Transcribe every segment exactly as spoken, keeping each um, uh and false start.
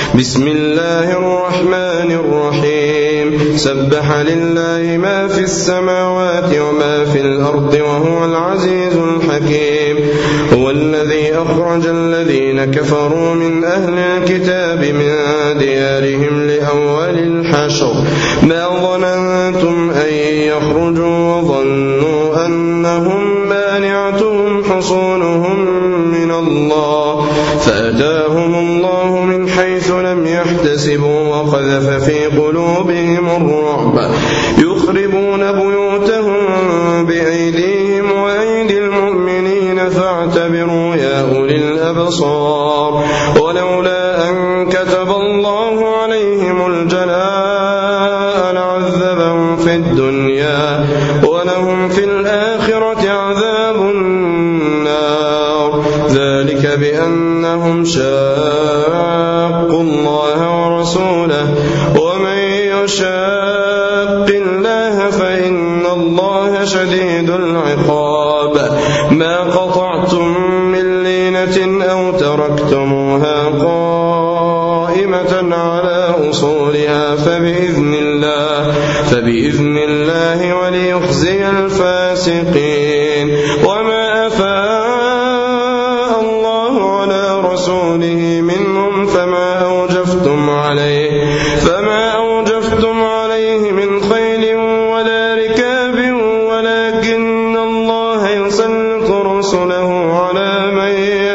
بسم الله الرحمن الرحيم سبح لله ما في السماوات وما في الأرض وهو العزيز الحكيم هو الذي أخرج الذين كفروا من أهل الكتاب من ديارهم لأول الحشر ما ظننتم أن يخرجوا وظنوا أنهم مانعتهم حصونهم من الله فأتاهم الله من حيث لم يحتسبوا وقذف في قلوبهم الرعب يخربون بيوتهم بأيديهم وأيدي المؤمنين فاعتبروا يا أولي الأبصار ولولا أن كتب الله عليهم الجلاء لعذبهم في الدنيا ولهم في الآخرة عذاب النار ذلك بأنهم شاقوا الله ورسوله ومن يشاق الله فإن الله شديد العقاب ما قطعتم من لينة أو تركتموها قائمة على أصولها فبإذن الله فبإذن الله وليخزي الفاسقين وما أفاء الله على رسوله منهم فما أوجفتم عليه فما أوجفتم عليه من خيل ولا ركاب ولكن الله يسلط رسله على من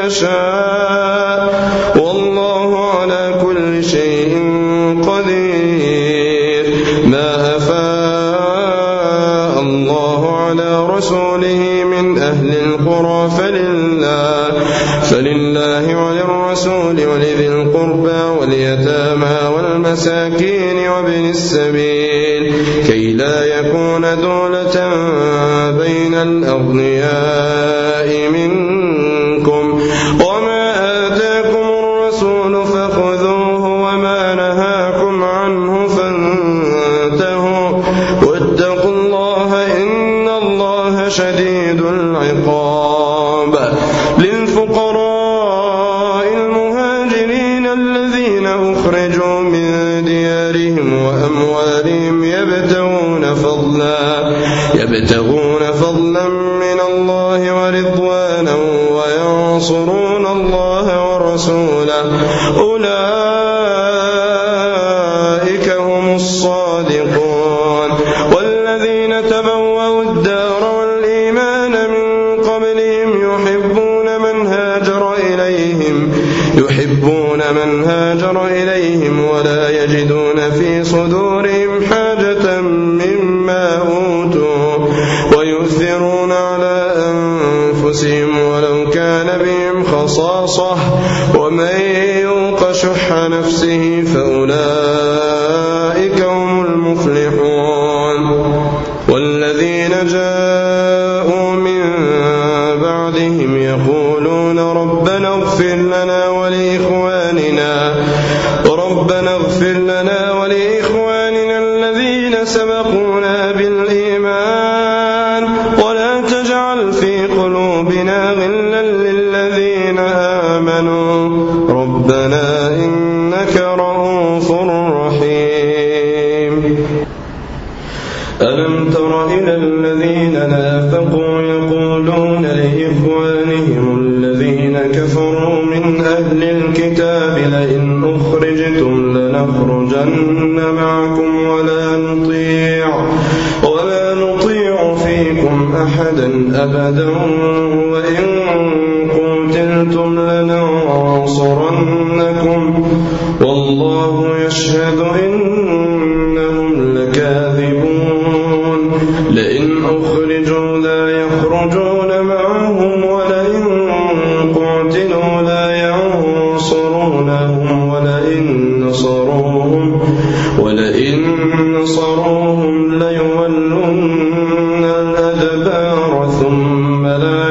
يشاء والله على كل شيء قدير ما أفاء الله على رسوله من أهل القرى فلله فلله وللرسول ولذي القربى واليتامى والمساكين وابن السبيل كي لا يكون دولة بين الأغنياء منكم وما آتاكم الرسول فخذوه وما نهاكم عنه فانتهوا واتقوا الله إن الله شديد العقاب للفقراء المهاجرين الذين أخرجوا من ديارهم وأموالهم يبتغون فضلا يبتغون فضلا من الله ورضوانا وينصرون الله ورسوله أولئك هم الصادقون والذين تبوأوا الدار والإيمان من قبلهم يحبون من هاجر إليهم يحبون من هاجر إليهم ولا يجدون في صدورهم حاجة مما أوتوا ويؤثرون على أنفسهم ولو كان بهم خصاصة ومن يوق شح نفسه فأولئك هم المفلحون والذين جاءوا من بعدهم يقولون ربنا اغفر لنا ولإخواننا ربنا اغفر لنا ولإخواننا الذين سبقونا بالإيمان ولا تجعل في قلوبنا غلا للذين آمنوا ربنا إنك رؤوف رحيم ألم تر إلى الذين نافقوا يقولون لإخوانهم الذين كفروا من أهل الكتاب لئن أخرجتم لنخرجن معكم ولا نطيع ولا نطيع فيكم أحدا أبدا وإن قتلتم لننصرنكم والله يشهد إنهم لكاذبون لئن أخرجوا لا يخرجون معهم ولئن قتلوا لا ينصرونهم ولئن نصروهم ولئن نصروهم ليولن الأدبار ثم لا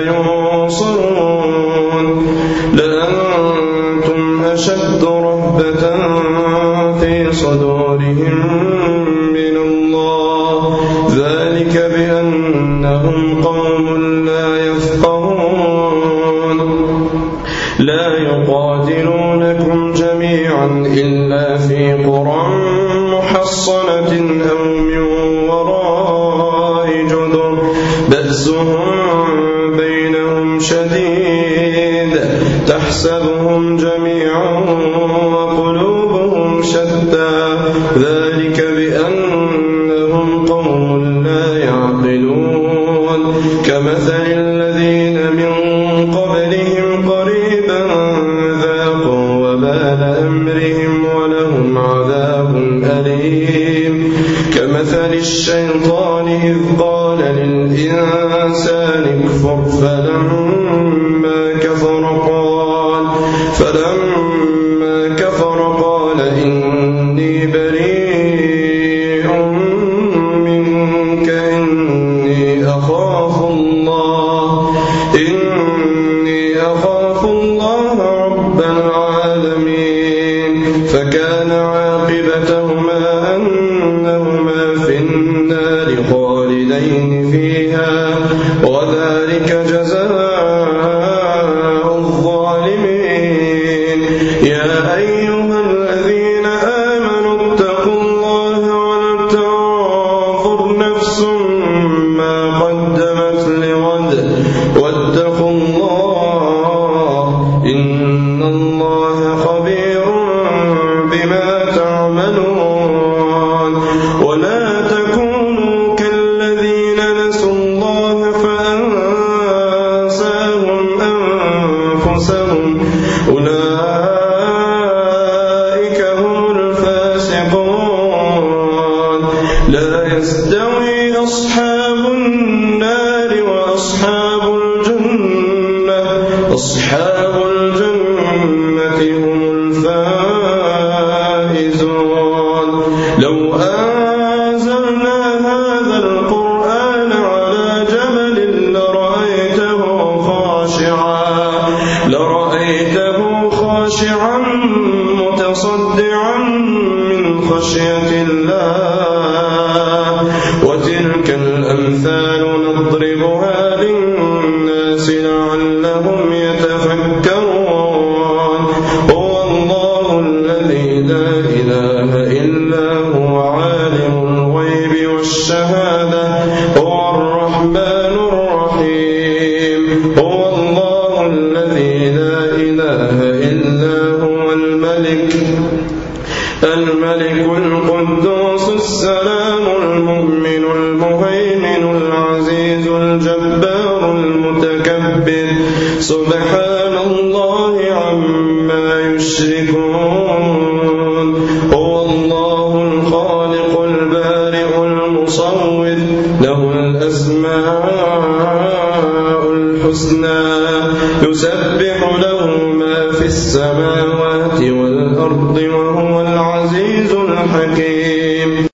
ينصرون لأنتم أشد رهبة في صدورهم من الله ذلك بأنهم قوم لا يفقهون لا يقاتلونكم جميعا إلا في قرى محصنة أو من وراء جدر بأسهم بينهم شديد تحسبهم جميعا وقلوبهم شتى ذلك بأنهم قوم لا يعقلون كمثل الذين من قبلهم قريبا ذاقوا وبال أمرهم ولهم عذاب أليم كمثل الشيطان إذ قال للإنسان اكفر فلما كفر قال فلما كفر قال إني بريء منك إني أخاف الله إني أخاف الله رب العالمين فكان عاقبتهما أنهما في النار خالدين فيها وذلك جزاء الظالمين يا أيها الذين آمنوا اتقوا الله ولتنظر نفس ما قدمت لغد واتقوا الله إن الله خبير بما تعملون ولا تكونوا كالذين نسوا الله فأنساهم أنفسهم أولئك هم الفاسقون لا يستوي أصحاب النار وأصحاب الجنة أصحاب الجنة هم الفائزون لو أنزلنا هذا القرآن على جبل لرأيته خاشعا لرأيته خاشعا متصدعا من خشية الله وتلك الأمثال نضربها للناس لعلهم يتفكرون هو الله الذي لا إله إلا هو عالم الغيب والشهادة هو الرحمن الرحيم هو الله الذي لا إله إلا هو الملك الملك القدوس السلام المؤمن المهيمن العزيز الجبار المتكبر سبحان الله عما يشركون هو الله الخالق البارئ المصور له الأسماء الحسنى يسبح له ما في السماوات والأرض وهو العزيز الحكيم